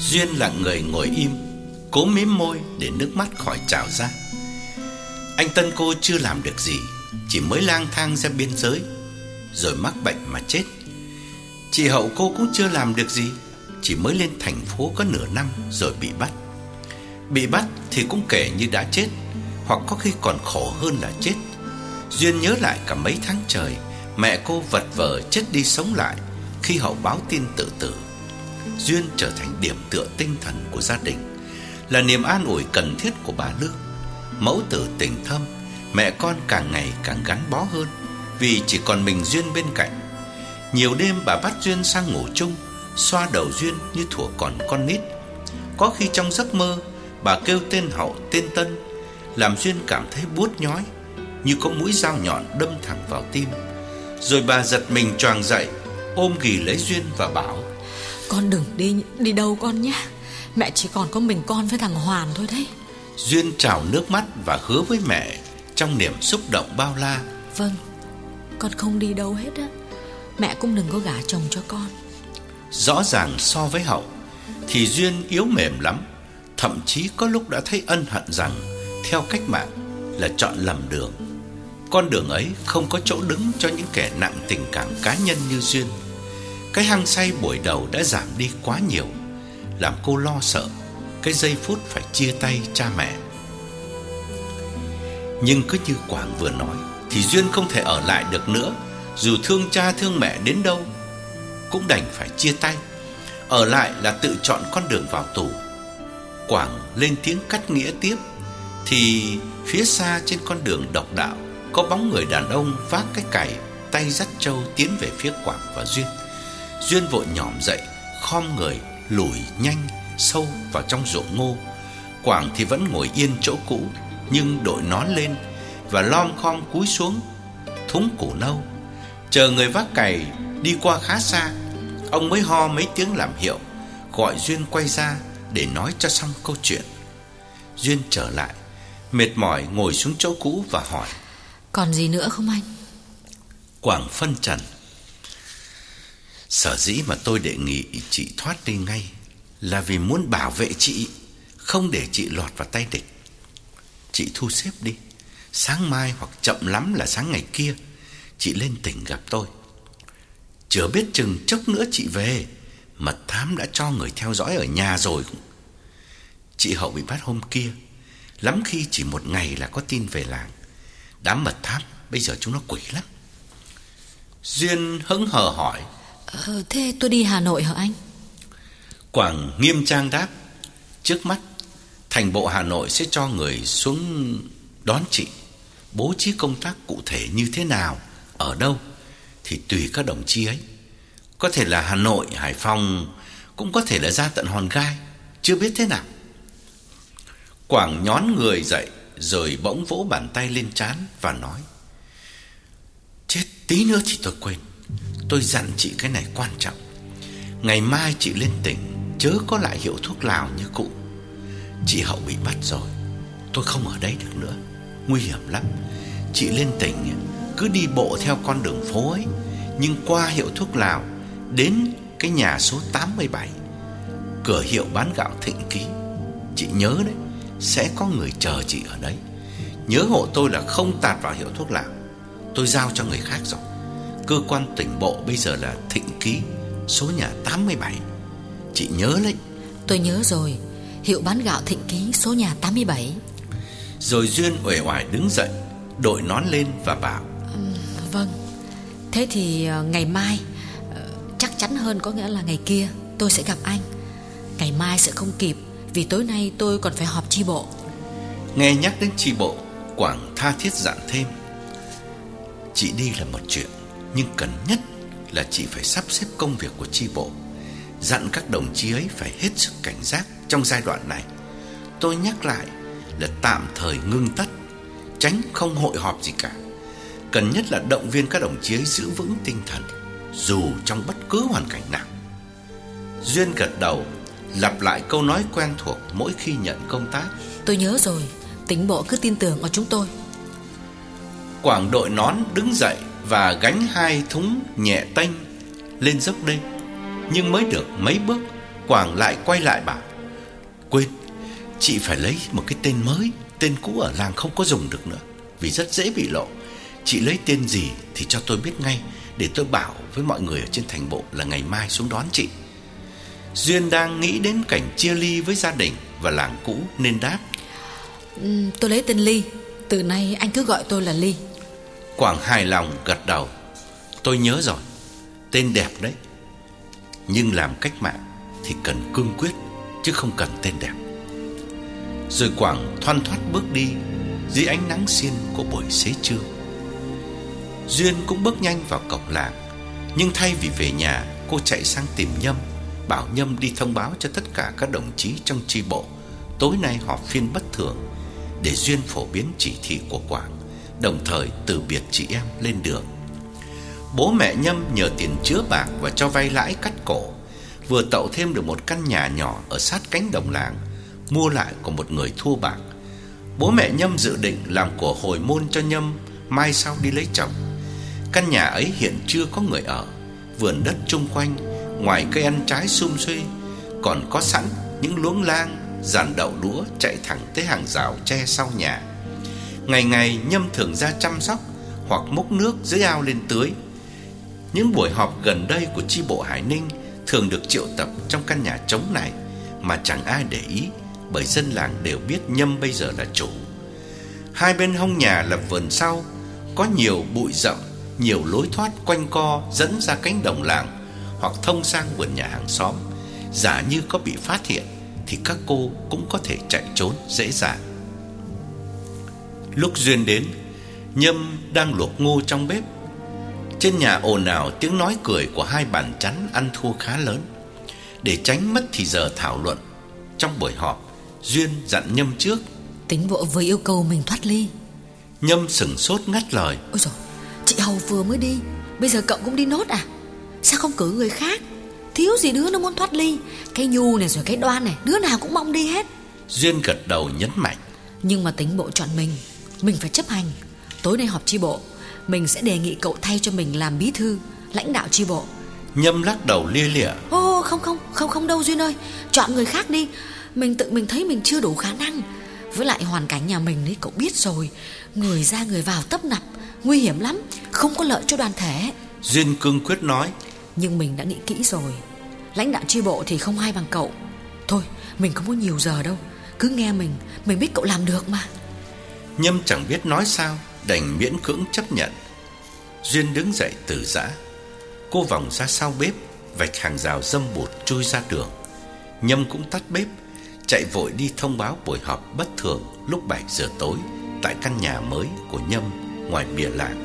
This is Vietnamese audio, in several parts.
Duyên lặng người ngồi im, cố mím môi để nước mắt khỏi trào ra. Anh Tân cô chưa làm được gì, chỉ mới lang thang ra biên giới rồi mắc bệnh mà chết. Chị Hậu cô cũng chưa làm được gì, chỉ mới lên thành phố có nửa năm rồi bị bắt. Bị bắt thì cũng kể như đã chết, hoặc có khi còn khổ hơn là chết. Duyên nhớ lại cả mấy tháng trời mẹ cô vật vờ chết đi sống lại khi Hậu báo tin tự tử. Duyên trở thành điểm tựa tinh thần của gia đình, là niềm an ủi cần thiết của bà Lương. Mẫu tử tình thâm, mẹ con càng ngày càng gắn bó hơn, vì chỉ còn mình Duyên bên cạnh. Nhiều đêm bà bắt Duyên sang ngủ chung, xoa đầu Duyên như thuở còn con nít. Có khi trong giấc mơ, bà kêu tên Hậu, tên Tân, làm Duyên cảm thấy buốt nhói, như có mũi dao nhọn đâm thẳng vào tim. Rồi bà giật mình choàng dậy, ôm ghì lấy Duyên và bảo: Con đừng đi đâu con nhé. Mẹ chỉ còn có mình con với thằng Hoàn thôi đấy. Duyên trào nước mắt và hứa với mẹ trong niềm xúc động bao la: Vâng, con không đi đâu hết á. Mẹ cũng đừng có gả chồng cho con. Rõ ràng so với Hậu thì Duyên yếu mềm lắm. Thậm chí có lúc đã thấy ân hận rằng theo cách mạng là chọn lầm đường. Con đường ấy không có chỗ đứng cho những kẻ nặng tình cảm cá nhân như Duyên. Cái hăng say buổi đầu đã giảm đi quá nhiều, làm cô lo sợ cái giây phút phải chia tay cha mẹ. Nhưng cứ như Quảng vừa nói thì Duyên không thể ở lại được nữa. Dù thương cha thương mẹ đến đâu cũng đành phải chia tay. Ở lại là tự chọn con đường vào tù. Quảng lên tiếng cắt nghĩa tiếp thì phía xa trên con đường độc đạo có bóng người đàn ông vác cái cày, tay dắt trâu tiến về phía Quảng và Duyên. Duyên vội nhỏm dậy, khom người lùi nhanh sâu vào trong ruộng ngô. Quảng thì vẫn ngồi yên chỗ cũ, nhưng đội nón lên và lom khom cúi xuống thúng củ nâu. Chờ người vác cày đi qua khá xa, ông mới ho mấy tiếng làm hiệu, gọi Duyên quay ra để nói cho xong câu chuyện. Duyên trở lại, mệt mỏi ngồi xuống chỗ cũ và hỏi: Còn gì nữa không anh? Quảng phân trần: Sở dĩ mà tôi đề nghị chị thoát đi ngay là vì muốn bảo vệ chị, không để chị lọt vào tay địch. Chị thu xếp đi, sáng mai hoặc chậm lắm là sáng ngày kia chị lên tỉnh gặp tôi. Chưa biết chừng chốc nữa chị về, mật thám đã cho người theo dõi ở nhà rồi. Chị Hậu bị bắt hôm kia, lắm khi chỉ một ngày là có tin về làng. Đám mật thám bây giờ chúng nó quỷ lắm. Duyên hững hờ hỏi: Thế tôi đi Hà Nội hả anh? Quảng nghiêm trang đáp: Trước mắt thành bộ Hà Nội sẽ cho người xuống đón chị. Bố trí công tác cụ thể như thế nào, ở đâu thì tùy các đồng chí ấy. Có thể là Hà Nội, Hải Phòng, cũng có thể là ra tận Hòn Gai, chưa biết thế nào. Quảng nhón người dậy rồi bỗng vỗ bàn tay lên trán và nói: Chết, tí nữa thì tôi quên. Tôi dặn chị cái này quan trọng. Ngày mai chị lên tỉnh chớ có lại hiệu thuốc lào như cũ. Chị Hậu bị bắt rồi, tôi không ở đây được nữa, nguy hiểm lắm. Chị lên tỉnh cứ đi bộ theo con đường phố ấy, nhưng qua hiệu thuốc lào đến cái nhà số 87, cửa hiệu bán gạo Thịnh Ký. Chị nhớ đấy, sẽ có người chờ chị ở đấy. Nhớ hộ tôi là không tạt vào hiệu thuốc lào. Tôi giao cho người khác rồi. Cơ quan tỉnh bộ bây giờ là Thịnh Ký, số nhà 87. Chị nhớ đấy. Tôi nhớ rồi, hiệu bán gạo Thịnh Ký, số nhà 87. Rồi Duyên uể oải đứng dậy, đội nón lên và bảo: Vâng, thế thì ngày mai, chắc chắn hơn có nghĩa là ngày kia, tôi sẽ gặp anh. Ngày mai sẽ không kịp, vì tối nay tôi còn phải họp chi bộ. Nghe nhắc đến chi bộ, Quảng tha thiết dặn thêm: Chị đi là một chuyện, nhưng cần nhất là chị phải sắp xếp công việc của chi bộ. Dặn các đồng chí ấy phải hết sức cảnh giác trong giai đoạn này. Tôi nhắc lại là tạm thời ngưng tất, tránh không hội họp gì cả. Cần nhất là động viên các đồng chí ấy giữ vững tinh thần, dù trong bất cứ hoàn cảnh nào. Duyên gật đầu, lặp lại câu nói quen thuộc mỗi khi nhận công tác: Tôi nhớ rồi, tỉnh bộ cứ tin tưởng vào chúng tôi. Quảng đội nón đứng dậy và gánh 2 thúng nhẹ tênh lên dốc đê. Nhưng mới được mấy bước, Quảng lại quay lại bảo: Quên, chị phải lấy một cái tên mới. Tên cũ ở làng không có dùng được nữa, vì rất dễ bị lộ. Chị lấy tên gì thì cho tôi biết ngay, để tôi bảo với mọi người ở trên thành bộ là ngày mai xuống đón chị. Duyên đang nghĩ đến cảnh chia ly với gia đình và làng cũ nên đáp: Tôi lấy tên Ly. Từ nay anh cứ gọi tôi là Ly. Quảng hài lòng gật đầu: Tôi nhớ rồi, tên đẹp đấy. Nhưng làm cách mạng thì cần cương quyết, chứ không cần tên đẹp. Rồi Quảng thoăn thoắt bước đi dưới ánh nắng xiên của buổi xế trưa. Duyên cũng bước nhanh vào cổng làng. Nhưng thay vì về nhà, cô chạy sang tìm Nhâm, bảo Nhâm đi thông báo cho tất cả các đồng chí trong chi bộ tối nay họp phiên bất thường, để Duyên phổ biến chỉ thị của Quảng, đồng thời từ biệt chị em lên đường. Bố mẹ Nhâm nhờ tiền chứa bạc và cho vay lãi cắt cổ, vừa tậu thêm được một căn nhà nhỏ ở sát cánh đồng làng, mua lại của một người thua bạc. Bố mẹ Nhâm dự định làm của hồi môn cho Nhâm mai sau đi lấy chồng. Căn nhà ấy hiện chưa có người ở. Vườn đất chung quanh, ngoài cây ăn trái sum xuê, còn có sẵn những luống lang, dàn đậu đũa chạy thẳng tới hàng rào tre sau nhà. Ngày ngày Nhâm thường ra chăm sóc hoặc múc nước dưới ao lên tưới. Những buổi họp gần đây của chi bộ Hải Ninh thường được triệu tập trong căn nhà trống này, mà chẳng ai để ý, bởi dân làng đều biết Nhâm bây giờ là chủ. Hai bên hông nhà là vườn sau, có nhiều bụi rậm, nhiều lối thoát quanh co dẫn ra cánh đồng làng hoặc thông sang vườn nhà hàng xóm. Giả như có bị phát hiện thì các cô cũng có thể chạy trốn dễ dàng. Lúc Duyên đến, Nhâm đang luộc ngô trong bếp. Trên nhà ồn ào tiếng nói cười của hai bàn chắn ăn thua khá lớn. Để tránh mất thì giờ thảo luận trong buổi họp, Duyên dặn Nhâm trước: Tính bộ vừa yêu cầu mình thoát ly. Nhâm sửng sốt ngắt lời: Ôi dồi, chị Hầu vừa mới đi, bây giờ cậu cũng đi nốt à? Sao không cử người khác? Thiếu gì đứa nó muốn thoát ly. Cái Nhu này rồi cái Đoan này, đứa nào cũng mong đi hết. Duyên gật đầu nhấn mạnh: Nhưng mà tính bộ chọn mình phải chấp hành. Tối nay họp chi bộ, mình sẽ đề nghị cậu thay cho mình làm bí thư, lãnh đạo chi bộ. Nhâm lắc đầu lia lịa: Không đâu Duyên ơi, chọn người khác đi. Mình tự mình thấy mình chưa đủ khả năng. Với lại hoàn cảnh nhà mình đấy cậu biết rồi, người ra người vào tấp nập, nguy hiểm lắm, không có lợi cho đoàn thể. Duyên cương quyết nói: Nhưng mình đã nghĩ kỹ rồi, lãnh đạo chi bộ thì không ai bằng cậu. Thôi, mình không có nhiều giờ đâu, cứ nghe mình biết cậu làm được mà. Nhâm chẳng biết nói sao, đành miễn cưỡng chấp nhận. Duyên đứng dậy từ giã. Cô vòng ra sau bếp, vạch hàng rào dâm bụt chui ra đường. Nhâm cũng tắt bếp, chạy vội đi thông báo buổi họp bất thường lúc 7 giờ tối tại căn nhà mới của Nhâm ngoài bìa làng.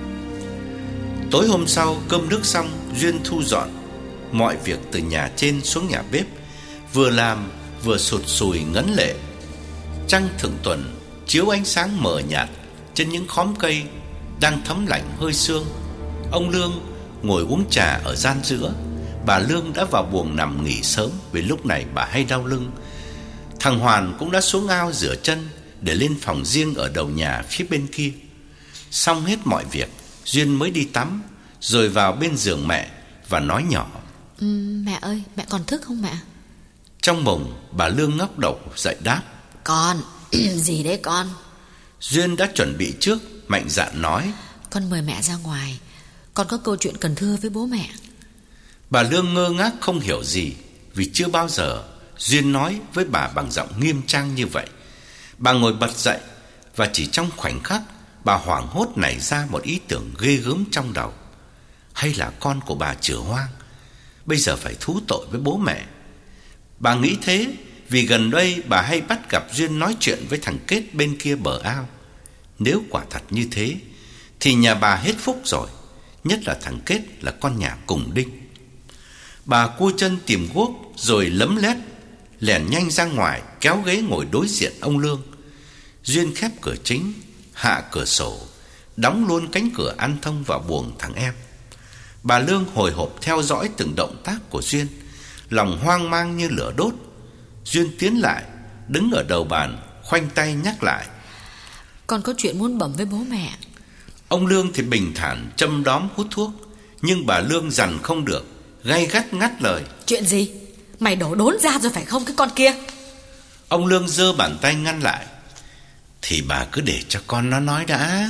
Tối hôm sau, cơm nước xong, Duyên thu dọn mọi việc từ nhà trên xuống nhà bếp, vừa làm vừa sụt sùi ngấn lệ. Trăng thượng tuần chiếu ánh sáng mờ nhạt trên những khóm cây đang thấm lạnh hơi sương. Ông Lương ngồi uống trà ở gian giữa. Bà Lương đã vào buồng nằm nghỉ sớm, vì lúc này bà hay đau lưng. Thằng Hoàn cũng đã xuống ao rửa chân để lên phòng riêng ở đầu nhà phía bên kia. Xong hết mọi việc, Duyên mới đi tắm, rồi vào bên giường mẹ và nói nhỏ: Mẹ ơi, mẹ còn thức không mẹ? Trong mộng, bà Lương ngóc đầu dậy đáp: Con, gì đấy con? Duyên đã chuẩn bị trước, mạnh dạn nói: Con mời mẹ ra ngoài, con có câu chuyện cần thưa với bố mẹ. Bà Lương ngơ ngác không hiểu gì, vì chưa bao giờ Duyên nói với bà bằng giọng nghiêm trang như vậy. Bà ngồi bật dậy, và chỉ trong khoảnh khắc, bà hoảng hốt nảy ra một ý tưởng ghê gớm trong đầu. Hay là con của bà chửa hoang, bây giờ phải thú tội với bố mẹ. Bà nghĩ thế vì gần đây bà hay bắt gặp Duyên nói chuyện với thằng Kết bên kia bờ ao. Nếu quả thật như thế thì nhà bà hết phúc rồi, nhất là thằng Kết là con nhà cùng đinh. Bà cua chân tìm guốc rồi lấm lét lèn nhanh ra ngoài, kéo ghế ngồi đối diện ông Lương. Duyên khép cửa chính, hạ cửa sổ, đóng luôn cánh cửa ăn thông vào buồng thằng em. Bà Lương hồi hộp theo dõi từng động tác của Duyên, lòng hoang mang như lửa đốt. Duyên tiến lại, đứng ở đầu bàn, khoanh tay nhắc lại: Con có chuyện muốn bẩm với bố mẹ. Ông Lương thì bình thản châm đóm hút thuốc, nhưng bà Lương dằn không được, gay gắt ngắt lời: Chuyện gì? Mày đổ đốn ra rồi phải không cái con kia? Ông Lương giơ bàn tay ngăn lại. Thì bà cứ để cho con nó nói đã.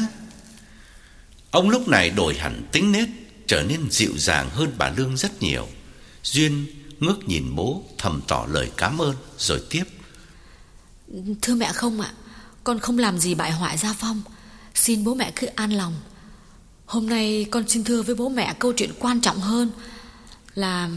Ông lúc này đổi hẳn tính nết, trở nên dịu dàng hơn bà Lương rất nhiều. Duyên ngước nhìn bố, thầm tỏ lời cảm ơn rồi tiếp. Thưa mẹ không ạ, con không làm gì bại hoại gia phong. Xin bố mẹ cứ an lòng. Hôm nay con xin thưa với bố mẹ câu chuyện quan trọng hơn là...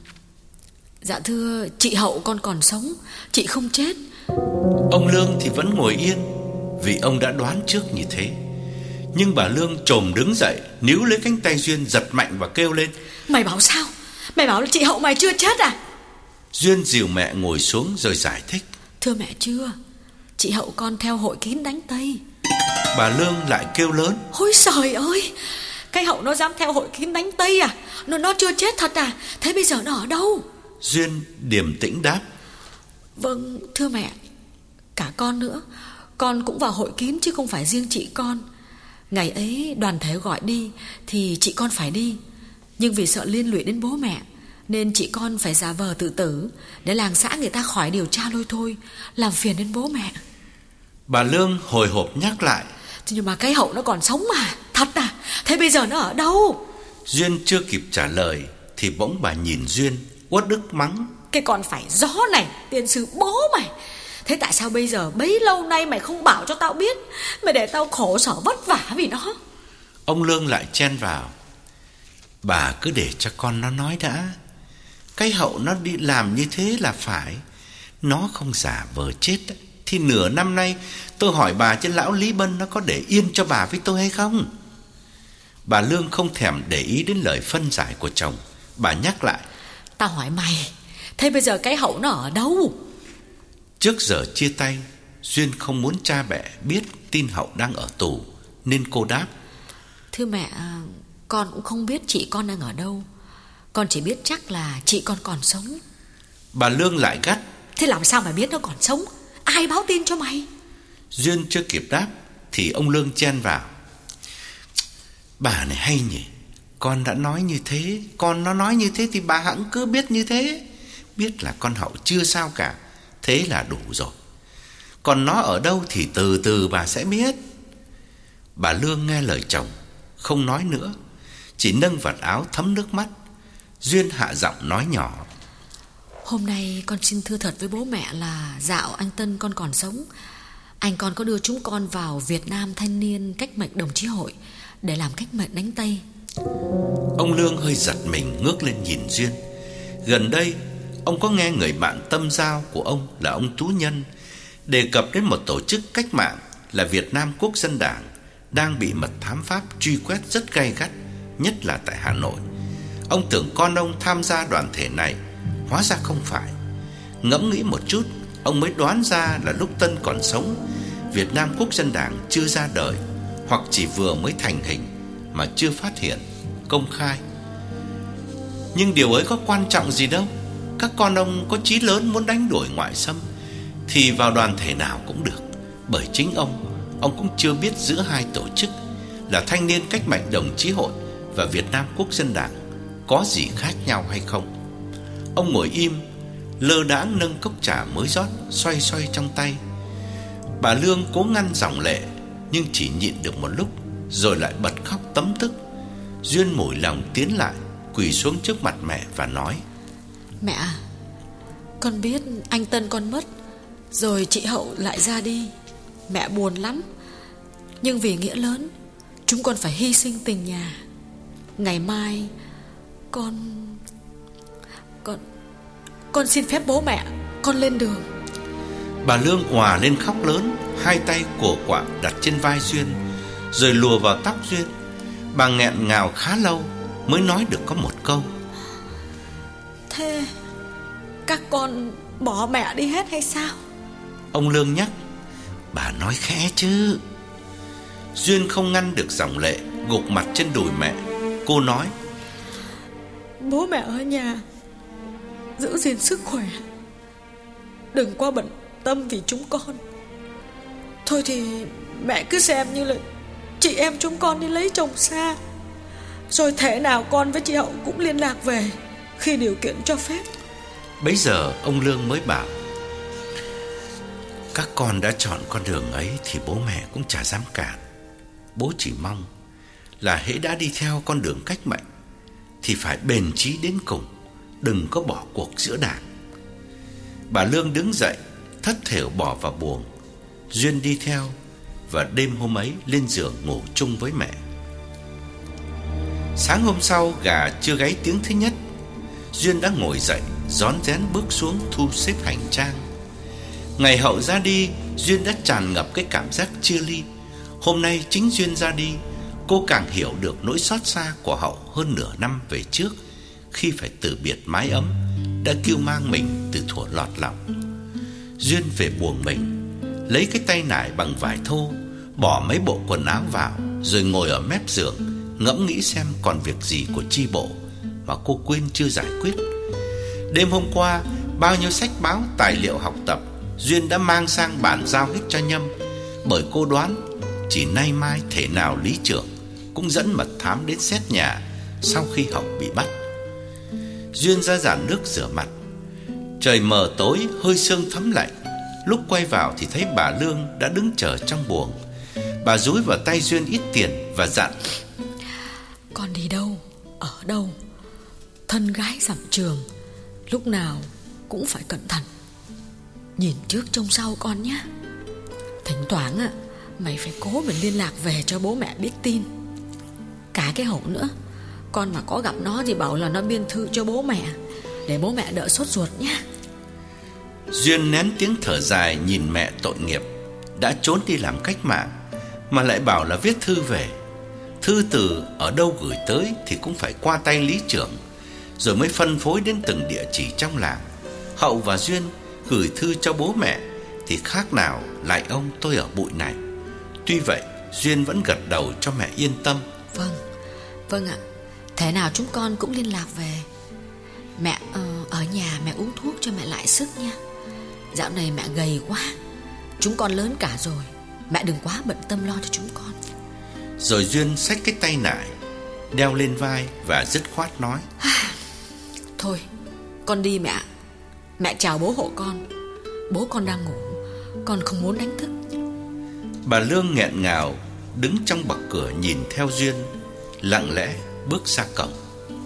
Dạ thưa, chị Hậu con còn sống, chị không chết. Ông Lương thì vẫn ngồi yên, vì ông đã đoán trước như thế. Nhưng bà Lương chồm đứng dậy, níu lấy cánh tay Duyên, giật mạnh và kêu lên. Mày bảo sao? Mày bảo là chị Hậu mày chưa chết à? Duyên dìu mẹ ngồi xuống rồi giải thích. Thưa mẹ chưa, chị Hậu con theo hội kín đánh Tây. Bà Lương lại kêu lớn. Ôi trời ơi, cái Hậu nó dám theo hội kín đánh Tây à? Nó chưa chết thật à? Thế bây giờ nó ở đâu? Duyên điềm tĩnh đáp. Vâng, thưa mẹ, cả con nữa. Con cũng vào hội kín chứ không phải riêng chị con. Ngày ấy đoàn thể gọi đi thì chị con phải đi, nhưng vì sợ liên lụy đến bố mẹ nên chị con phải giả vờ tự tử để làng xã người ta khỏi điều tra lôi thôi, làm phiền đến bố mẹ. Bà Lương hồi hộp nhắc lại. Nhưng mà cái Hậu nó còn sống mà. Thật à? Thế bây giờ nó ở đâu? Duyên chưa kịp trả lời thì bỗng bà nhìn Duyên, uất ức mắng. Cái con phải gió này, tiền sư bố mày. Thế tại sao bây giờ bấy lâu nay mày không bảo cho tao biết, mày để tao khổ sở vất vả vì nó? Ông Lương lại chen vào. Bà cứ để cho con nó nói đã. Cái Hậu nó đi làm như thế là phải. Nó không giả vờ chết thì nửa năm nay tôi hỏi bà chứ lão Lý Bân nó có để yên cho bà với tôi hay không? Bà Lương không thèm để ý đến lời phân giải của chồng. Bà nhắc lại. Tao hỏi mày, thế bây giờ cái Hậu nó ở đâu? Trước giờ chia tay, Duyên không muốn cha mẹ biết tin Hậu đang ở tù, nên cô đáp. Thưa mẹ, con cũng không biết chị con đang ở đâu. Con chỉ biết chắc là chị con còn sống. Bà Lương lại gắt. Thế làm sao mà biết nó còn sống? Ai báo tin cho mày? Duyên chưa kịp đáp thì ông Lương chen vào. Bà này hay nhỉ. Con đã nói như thế, con nó nói như thế thì bà hẵng cứ biết như thế. Biết là con Hậu chưa sao cả, thế là đủ rồi. Còn nó ở đâu thì từ từ bà sẽ biết. Bà Lương nghe lời chồng, không nói nữa, chỉ nâng vạt áo thấm nước mắt. Duyên hạ giọng nói nhỏ. Hôm nay con xin thưa thật với bố mẹ là dạo anh Tân con còn sống. Anh con có đưa chúng con vào Việt Nam Thanh niên cách mệnh đồng chí hội để làm cách mệnh đánh Tây. Ông Lương hơi giật mình, ngước lên nhìn Duyên. Gần đây ông có nghe người bạn tâm giao của ông là ông Tú Nhân đề cập đến một tổ chức cách mạng là Việt Nam Quốc dân Đảng đang bị mật thám Pháp truy quét rất gay gắt, nhất là tại Hà Nội. Ông tưởng con ông tham gia đoàn thể này, hóa ra không phải. Ngẫm nghĩ một chút, ông mới đoán ra là lúc Tân còn sống, Việt Nam Quốc dân Đảng chưa ra đời, hoặc chỉ vừa mới thành hình mà chưa phát hiện công khai. Nhưng điều ấy có quan trọng gì đâu. Các con ông có chí lớn muốn đánh đuổi ngoại xâm thì vào đoàn thể nào cũng được. Bởi chính ông cũng chưa biết giữa hai tổ chức là Thanh niên cách mạng đồng chí hội và Việt Nam Quốc dân Đảng có gì khác nhau hay không. Ông ngồi im, lơ đãng nâng cốc trà mới rót, xoay xoay trong tay. Bà Lương cố ngăn dòng lệ, nhưng chỉ nhịn được một lúc rồi lại bật khóc tấm tức. Duyên mủi lòng tiến lại, quỳ xuống trước mặt mẹ và nói. Mẹ à, con biết anh Tân con mất, rồi chị Hậu lại ra đi. Mẹ buồn lắm, nhưng vì nghĩa lớn, chúng con phải hy sinh tình nhà. Ngày mai Con xin phép bố mẹ, con lên đường. Bà Lương òa lên khóc lớn, hai tay của quạng đặt trên vai Duyên, rồi lùa vào tóc Duyên. Bà nghẹn ngào khá lâu mới nói được có một câu. Thế các con bỏ mẹ đi hết hay sao? Ông Lương nhắc. Bà nói khẽ chứ. Duyên không ngăn được dòng lệ, gục mặt trên đùi mẹ. Cô nói. Bố mẹ ở nhà giữ gìn sức khỏe, đừng quá bận tâm vì chúng con. Thôi thì mẹ cứ xem như là chị em chúng con đi lấy chồng xa, rồi thể nào con với chị Hậu cũng liên lạc về khi điều kiện cho phép. Bấy giờ ông Lương mới bảo: các con đã chọn con đường ấy thì bố mẹ cũng chả dám cản. Bố chỉ mong là hễ đã đi theo con đường cách mệnh thì phải bền chí đến cùng, đừng có bỏ cuộc giữa đảng. Bà Lương đứng dậy, thất thểu bỏ vào buồng. Duyên đi theo, và đêm hôm ấy lên giường ngủ chung với mẹ. Sáng hôm sau, gà chưa gáy tiếng thứ nhất, Duyên đã ngồi dậy, rón rén bước xuống thu xếp hành trang. Ngày Hậu ra đi, Duyên đã tràn ngập cái cảm giác chia ly. Hôm nay chính Duyên ra đi, cô càng hiểu được nỗi xót xa của Hậu hơn nửa năm về trước, khi phải từ biệt mái ấm đã kêu mang mình từ thuở lọt lòng. Duyên về buồng mình, lấy cái tay nải bằng vải thô, bỏ mấy bộ quần áo vào, rồi ngồi ở mép giường, ngẫm nghĩ xem còn việc gì của chi bộ mà cô quên chưa giải quyết. Đêm hôm qua, bao nhiêu sách báo, tài liệu học tập Duyên đã mang sang bàn giao hết cho Nhâm, bởi cô đoán chỉ nay mai thể nào lý trưởng cũng dẫn mật thám đến xét nhà sau khi Hậu bị bắt. Duyên ra giàn nước rửa mặt. Trời mờ tối, hơi sương thấm lạnh. Lúc quay vào thì thấy bà Lương đã đứng chờ trong buồng. Bà dúi vào tay Duyên ít tiền và dặn: con đi đâu, ở đâu, thân gái dặm trường, lúc nào cũng phải cẩn thận, nhìn trước trông sau con nhé. Thỉnh thoảng mày phải cố mình liên lạc về cho bố mẹ biết tin. Cả cái Hậu nữa, con mà có gặp nó thì bảo là nó biên thư cho bố mẹ, để bố mẹ đỡ sốt ruột nhé. Duyên nén tiếng thở dài nhìn mẹ tội nghiệp, đã trốn đi làm cách mạng mà lại bảo là viết thư về. Thư từ ở đâu gửi tới thì cũng phải qua tay lý trưởng, rồi mới phân phối đến từng địa chỉ trong làng. Hậu và Duyên gửi thư cho bố mẹ thì khác nào lại ông tôi ở bụi này. Tuy vậy Duyên vẫn gật đầu cho mẹ yên tâm. Vâng ạ, thế nào chúng con cũng liên lạc về. Mẹ ở nhà mẹ uống thuốc cho mẹ lại sức nha. Dạo này mẹ gầy quá, chúng con lớn cả rồi, mẹ đừng quá bận tâm lo cho chúng con. Rồi Duyên xách cái tay nải đeo lên vai và dứt khoát nói: thôi con đi mẹ. Mẹ chào bố hộ con. Bố con đang ngủ, con không muốn đánh thức. Bà Lương nghẹn ngào đứng trong bậc cửa nhìn theo Duyên lặng lẽ bước ra cổng.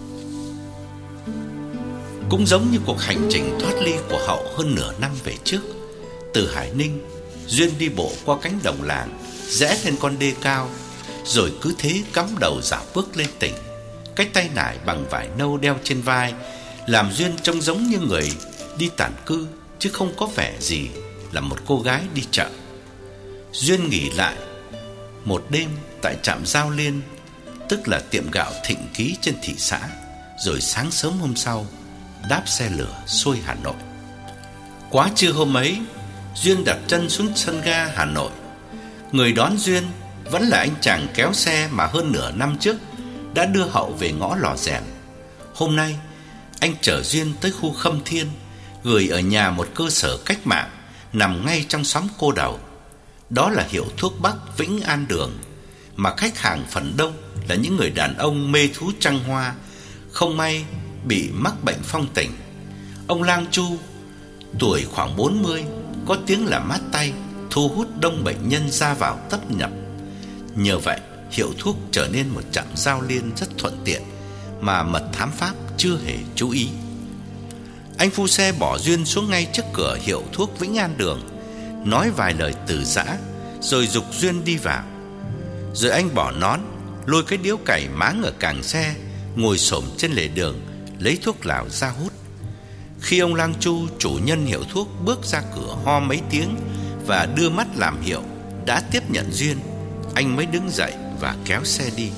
Cũng giống như cuộc hành trình thoát ly của Hậu hơn nửa năm về trước. Từ Hải Ninh, Duyên đi bộ qua cánh đồng làng, rẽ lên con đê cao, rồi cứ thế cắm đầu dạo bước lên tỉnh. Cái tay nải bằng vải nâu đeo trên vai làm Duyên trông giống như người đi tản cư, chứ không có vẻ gì là một cô gái đi chợ. Duyên nghỉ lại một đêm tại trạm Giao Liên, tức là tiệm gạo Thịnh Ký trên thị xã, rồi sáng sớm hôm sau đáp xe lửa xuôi Hà Nội. Quá trưa hôm ấy, Duyên đặt chân xuống sân ga Hà Nội. Người đón Duyên vẫn là anh chàng kéo xe mà hơn nửa năm trước đã đưa Hậu về ngõ Lò Rèn. Hôm nay anh chở Duyên tới khu Khâm Thiên, gửi ở nhà một cơ sở cách mạng nằm ngay trong xóm Cô Đầu. Đó là hiệu thuốc Bắc Vĩnh An Đường, mà khách hàng phần đông là những người đàn ông mê thú trăng hoa, không may bị mắc bệnh phong tỉnh. Ông Lang Chu, tuổi khoảng 40, có tiếng là mát tay, thu hút đông bệnh nhân ra vào tấp nập. Nhờ vậy, hiệu thuốc trở nên một trạm giao liên rất thuận tiện mà mật thám Pháp chưa hề chú ý. Anh phu xe bỏ Duyên xuống ngay trước cửa hiệu thuốc Vĩnh An Đường, nói vài lời từ giã, rồi giục Duyên đi vào. Rồi anh bỏ nón, lôi cái điếu cày máng ở càng xe, ngồi xổm trên lề đường lấy thuốc lào ra hút. Khi ông Lang Chu, chủ nhân hiệu thuốc, bước ra cửa ho mấy tiếng và đưa mắt làm hiệu đã tiếp nhận Duyên, anh mới đứng dậy và kéo xe đi.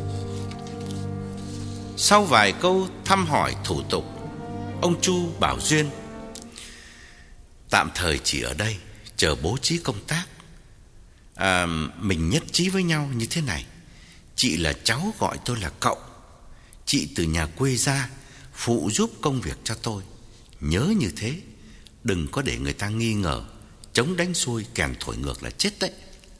Sau vài câu thăm hỏi thủ tục, ông Chu bảo Duyên: tạm thời chỉ ở đây chờ bố trí công tác. Mình nhất trí với nhau như thế này. Chị là cháu gọi tôi là cậu. Chị từ nhà quê ra phụ giúp công việc cho tôi. Nhớ như thế, đừng có để người ta nghi ngờ, chống đánh xuôi kèn thổi ngược là chết đấy.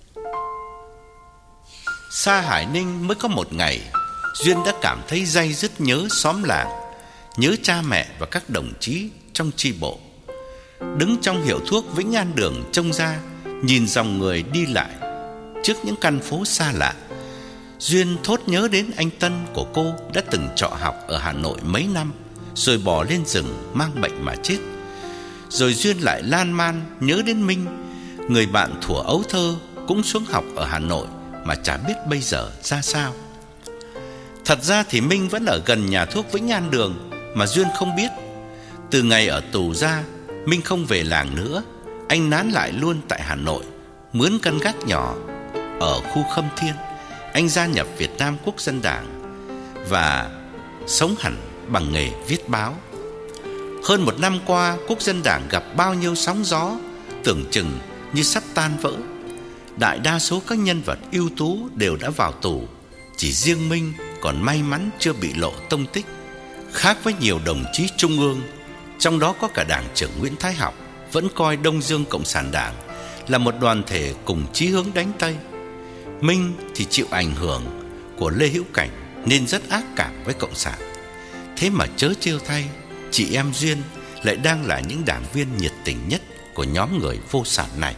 Xa Hải Ninh mới có một ngày, Duyên đã cảm thấy day dứt nhớ xóm làng, nhớ cha mẹ và các đồng chí trong chi bộ. Đứng trong hiệu thuốc Vĩnh An Đường trông ra, nhìn dòng người đi lại trước những căn phố xa lạ, Duyên thốt nhớ đến anh Tân của cô đã từng trọ học ở Hà Nội mấy năm, rồi bỏ lên rừng mang bệnh mà chết. Rồi Duyên lại lan man nhớ đến Minh, người bạn thuở ấu thơ cũng xuống học ở Hà Nội mà chả biết bây giờ ra sao. Thật ra thì Minh vẫn ở gần nhà thuốc Vĩnh An Đường mà Duyên không biết. Từ ngày ở tù ra, Minh không về làng nữa. Anh nán lại luôn tại Hà Nội, mướn căn gác nhỏ ở khu Khâm Thiên. Anh gia nhập Việt Nam Quốc dân Đảng và sống hẳn bằng nghề viết báo. Hơn một năm qua, Quốc dân Đảng gặp bao nhiêu sóng gió, tưởng chừng như sắp tan vỡ. Đại đa số các nhân vật ưu tú đều đã vào tù, chỉ riêng Minh còn may mắn chưa bị lộ tông tích. Khác với nhiều đồng chí trung ương, trong đó có cả Đảng trưởng Nguyễn Thái Học, vẫn coi Đông Dương Cộng sản Đảng là một đoàn thể cùng chí hướng đánh Tây. Minh thì chịu ảnh hưởng của Lê Hữu Cảnh nên rất ác cảm với Cộng sản. Thế mà chớ trêu thay, chị em Duyên lại đang là những đảng viên nhiệt tình nhất của nhóm người vô sản này.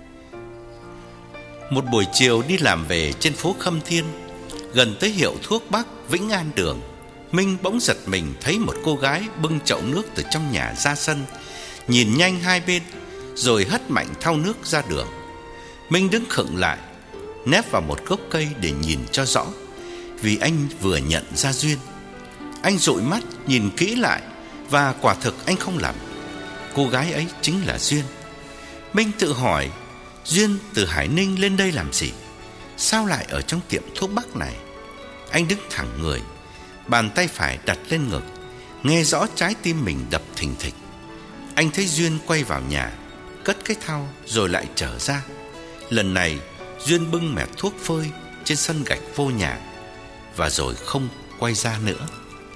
Một buổi chiều đi làm về trên phố Khâm Thiên, gần tới hiệu thuốc Bắc Vĩnh An Đường, Minh bỗng giật mình thấy một cô gái bưng chậu nước từ trong nhà ra sân, nhìn nhanh hai bên rồi hất mạnh thau nước ra đường. Minh đứng khựng lại, nép vào một gốc cây để nhìn cho rõ, vì anh vừa nhận ra Duyên. Anh dụi mắt nhìn kỹ lại và quả thực anh không lầm, cô gái ấy chính là Duyên. Minh tự hỏi, Duyên từ Hải Ninh lên đây làm gì? Sao lại ở trong tiệm thuốc Bắc này? Anh đứng thẳng người, bàn tay phải đặt lên ngực, nghe rõ trái tim mình đập thình thịch. Anh thấy Duyên quay vào nhà, cất cái thau rồi lại trở ra. Lần này Duyên bưng mẹt thuốc phơi trên sân gạch vô nhà, và rồi không quay ra nữa.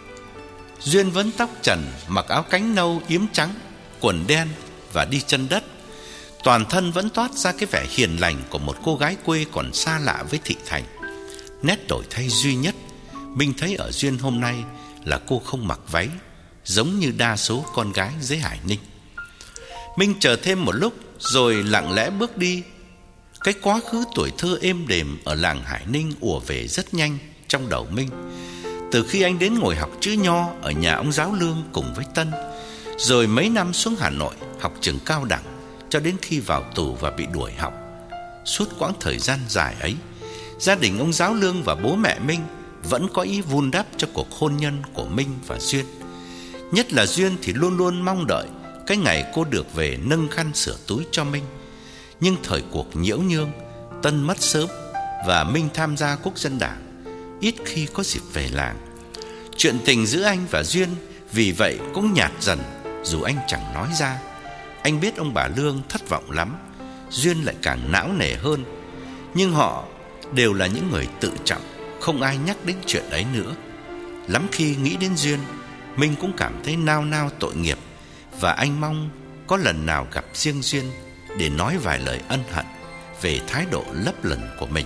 Duyên vẫn tóc trần, mặc áo cánh nâu yếm trắng, quần đen và đi chân đất. Toàn thân vẫn toát ra cái vẻ hiền lành của một cô gái quê còn xa lạ với thị thành. Nét đổi thay duy nhất Minh thấy ở Duyên hôm nay là cô không mặc váy, giống như đa số con gái dưới Hải Ninh. Minh chờ thêm một lúc rồi lặng lẽ bước đi. Cái quá khứ tuổi thơ êm đềm ở làng Hải Ninh ùa về rất nhanh trong đầu Minh. Từ khi anh đến ngồi học chữ nho ở nhà ông giáo Lương cùng với Tân, rồi mấy năm xuống Hà Nội học trường cao đẳng, cho đến khi vào tù và bị đuổi học. Suốt quãng thời gian dài ấy, gia đình ông giáo Lương và bố mẹ Minh vẫn có ý vun đắp cho cuộc hôn nhân của Minh và Duyên. Nhất là Duyên thì luôn luôn mong đợi cái ngày cô được về nâng khăn sửa túi cho Minh. Nhưng thời cuộc nhiễu nhương, Tân mất sớm và Minh tham gia Quốc dân Đảng, ít khi có dịp về làng. Chuyện tình giữa anh và Duyên vì vậy cũng nhạt dần, dù anh chẳng nói ra. Anh biết ông bà Lương thất vọng lắm, Duyên lại càng não nề hơn. Nhưng họ đều là những người tự trọng, không ai nhắc đến chuyện ấy nữa. Lắm khi nghĩ đến Duyên, Minh cũng cảm thấy nao nao tội nghiệp, và anh mong có lần nào gặp riêng Duyên để nói vài lời ân hận về thái độ lấp lửng của mình.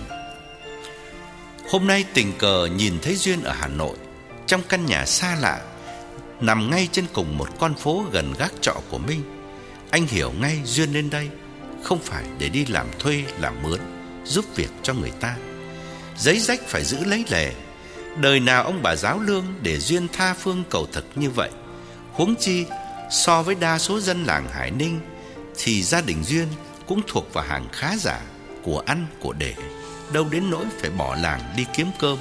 Hôm nay tình cờ nhìn thấy Duyên ở Hà Nội, trong căn nhà xa lạ, nằm ngay trên cùng một con phố gần gác trọ của Minh. Anh hiểu ngay Duyên lên đây không phải để đi làm thuê làm mướn, giúp việc cho người ta. Giấy rách phải giữ lấy lề. Đời nào ông bà giáo Lương để Duyên tha phương cầu thực như vậy. Huống chi so với đa số dân làng Hải Ninh thì gia đình Duyên cũng thuộc vào hàng khá giả, của ăn của để, đâu đến nỗi phải bỏ làng đi kiếm cơm.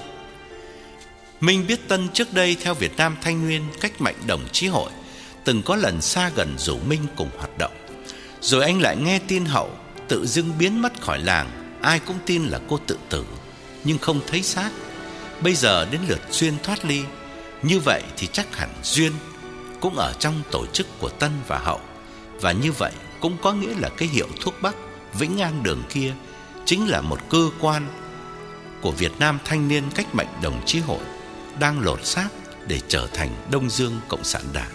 Minh biết Tân trước đây theo Việt Nam Thanh Nguyên Cách Mạng Đồng Chí Hội từng có lần xa gần rủ Minh cùng hoạt động. Rồi anh lại nghe tin Hậu tự dưng biến mất khỏi làng. Ai cũng tin là cô tự tử, nhưng không thấy xác. Bây giờ đến lượt Duyên thoát ly. Như vậy thì chắc hẳn Duyên cũng ở trong tổ chức của Tân và Hậu. Và như vậy cũng có nghĩa là cái hiệu thuốc Bắc Vĩnh An Đường kia chính là một cơ quan của Việt Nam Thanh Niên Cách Mạng Đồng Chí Hội đang lột xác để trở thành Đông Dương Cộng sản Đảng.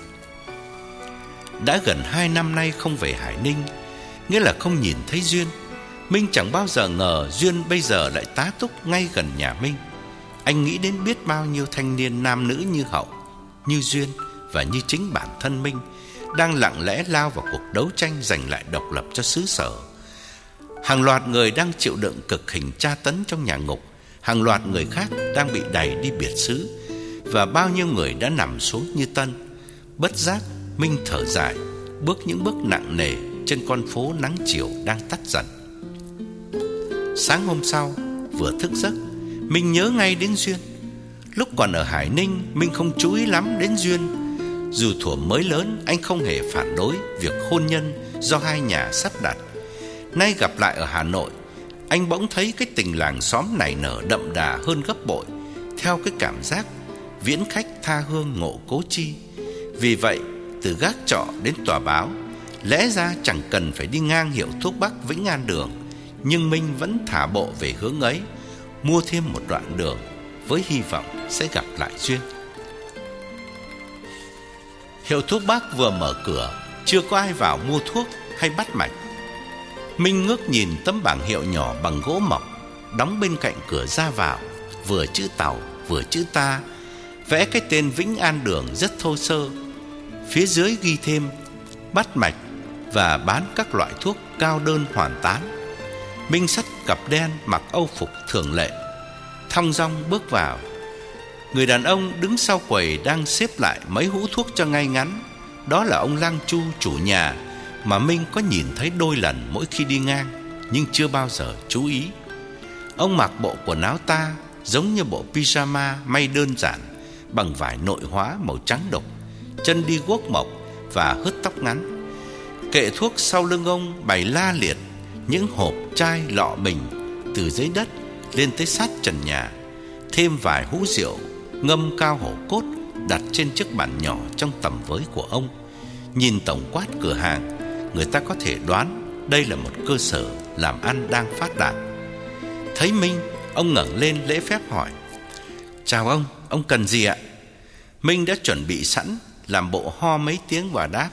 Đã gần 2 năm nay không về Hải Ninh, nghĩa là không nhìn thấy Duyên. Minh chẳng bao giờ ngờ Duyên bây giờ lại tá túc ngay gần nhà Minh. Anh nghĩ đến biết bao nhiêu thanh niên nam nữ như Hậu, như Duyên và như chính bản thân Minh đang lặng lẽ lao vào cuộc đấu tranh giành lại độc lập cho xứ sở. Hàng loạt người đang chịu đựng cực hình tra tấn trong nhà ngục, hàng loạt người khác đang bị đày đi biệt xứ, và bao nhiêu người đã nằm xuống như tân. Bất giác Minh thở dài, bước những bước nặng nề trên con phố nắng chiều đang tắt dần. Sáng hôm sau, vừa thức giấc, Minh nhớ ngay đến Duyên. Lúc còn ở Hải Ninh, Minh không chú ý lắm đến Duyên. Dù thuở mới lớn, anh không hề phản đối việc hôn nhân do hai nhà sắp đặt. Nay gặp lại ở Hà Nội, anh bỗng thấy cái tình làng xóm nảy nở đậm đà hơn gấp bội, theo cái cảm giác viễn khách tha hương ngộ cố chi. Vì vậy, từ gác trọ đến tòa báo, lẽ ra chẳng cần phải đi ngang hiệu thuốc Bắc Vĩnh An Đường, nhưng Minh vẫn thả bộ về hướng ấy, mua thêm một đoạn đường với hy vọng sẽ gặp lại Duyên. Hiệu thuốc Bắc vừa mở cửa, chưa có ai vào mua thuốc hay bắt mạch. Minh ngước nhìn tấm bảng hiệu nhỏ bằng gỗ mộc đóng bên cạnh cửa ra vào, vừa chữ Tàu vừa chữ Ta, vẽ cái tên Vĩnh An Đường rất thô sơ. Phía dưới ghi thêm bắt mạch và bán các loại thuốc cao đơn hoàn tán. Minh xách cặp đen, mặc âu phục thường lệ, thong dong bước vào. Người đàn ông đứng sau quầy đang xếp lại mấy hũ thuốc cho ngay ngắn. Đó là ông Lang Chu, chủ nhà, mà Minh có nhìn thấy đôi lần mỗi khi đi ngang, nhưng chưa bao giờ chú ý. Ông mặc bộ quần áo ta giống như bộ pyjama may đơn giản bằng vải nội hóa màu trắng đục, chân đi guốc mộc và hớt tóc ngắn. Kệ thuốc sau lưng ông bày la liệt những hộp chai lọ bình, từ dưới đất lên tới sát trần nhà, thêm vài hũ rượu ngâm cao hổ cốt đặt trên chiếc bàn nhỏ trong tầm với của ông. Nhìn tổng quát cửa hàng, người ta có thể đoán đây là một cơ sở làm ăn đang phát đạt. Thấy Minh, ông ngẩng lên lễ phép hỏi: "Chào ông cần gì ạ?" Minh đã chuẩn bị sẵn, làm bộ ho mấy tiếng và đáp: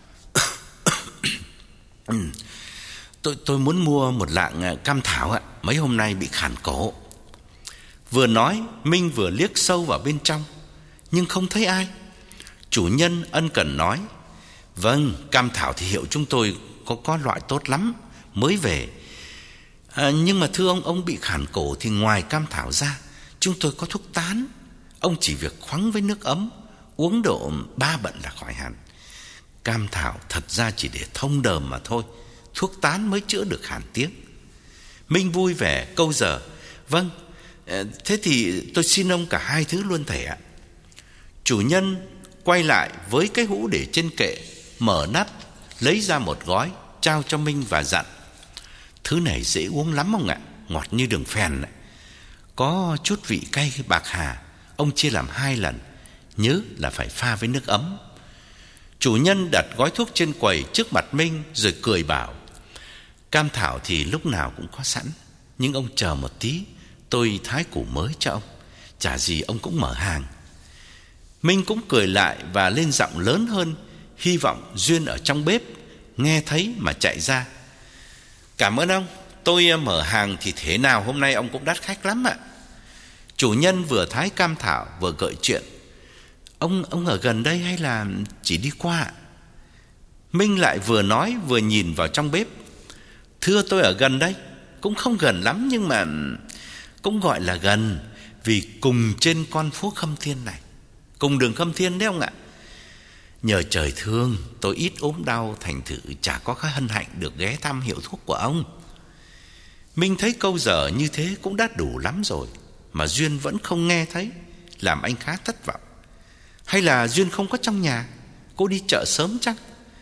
Tôi muốn mua một lạng cam thảo ạ, mấy hôm nay bị khản cổ. Vừa nói, Minh vừa liếc sâu vào bên trong, nhưng không thấy ai. Chủ nhân ân cần nói: "Vâng, cam thảo thì hiệu chúng tôi có loại tốt lắm, mới về. Nhưng mà thưa ông bị khản cổ thì ngoài cam thảo ra, chúng tôi có thuốc tán. Ông chỉ việc khoắng với nước ấm, uống độ 3 bận là khỏi hẳn. Cam thảo thật ra chỉ để thông đờm mà thôi, thuốc tán mới chữa được hàn tiếng." Minh vui vẻ câu giờ: "Vâng, thế thì tôi xin ông cả hai thứ luôn thầy ạ." Chủ nhân quay lại với cái hũ để trên kệ, mở nắp lấy ra một gói trao cho Minh và dặn: "Thứ này dễ uống lắm ông ạ, ngọt như đường phèn này. Có chút vị cay bạc hà, ông chia làm 2 lần, nhớ là phải pha với nước ấm." Chủ nhân đặt gói thuốc trên quầy trước mặt Minh rồi cười bảo: "Cam thảo thì lúc nào cũng có sẵn, nhưng ông chờ một tí, tôi thái củ mới cho ông, chả gì ông cũng mở hàng." Minh cũng cười lại và lên giọng lớn hơn, hy vọng Duyên ở trong bếp nghe thấy mà chạy ra: "Cảm ơn ông, tôi mở hàng thì thế nào hôm nay ông cũng đắt khách lắm ạ." Chủ nhân vừa thái cam thảo vừa gợi chuyện: Ông ở gần đây hay là chỉ đi qua ạ?" Minh lại vừa nói vừa nhìn vào trong bếp: "Thưa, tôi ở gần đây, cũng không gần lắm nhưng mà cũng gọi là gần, vì cùng trên con phố Khâm Thiên này, cùng đường Khâm Thiên đấy ông ạ. Nhờ trời thương, tôi ít ốm đau, thành thử chả có cái hân hạnh được ghé thăm hiệu thuốc của ông." Minh thấy câu dở như thế cũng đã đủ lắm rồi, mà Duyên vẫn không nghe thấy, làm anh khá thất vọng. Hay là Duyên không có trong nhà, cô đi chợ sớm chăng?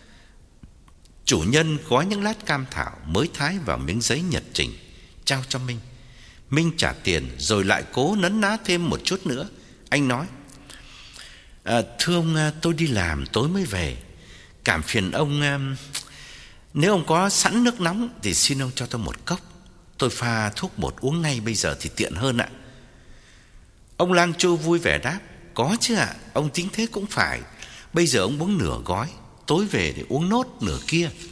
Chủ nhân gói những lát cam thảo mới thái vào miếng giấy nhật trình, trao cho Minh. Minh trả tiền rồi lại cố nấn ná thêm một chút nữa. Anh nói: "Thưa ông, tôi đi làm tối mới về, cảm phiền ông, nếu ông có sẵn nước nóng thì xin ông cho tôi một cốc, tôi pha thuốc bột uống ngay bây giờ thì tiện hơn ạ." Ông Lang Chu vui vẻ đáp: "Có chứ ạ, ông tính thế cũng phải. Bây giờ ông uống nửa gói, tối về để uống nốt nửa kia."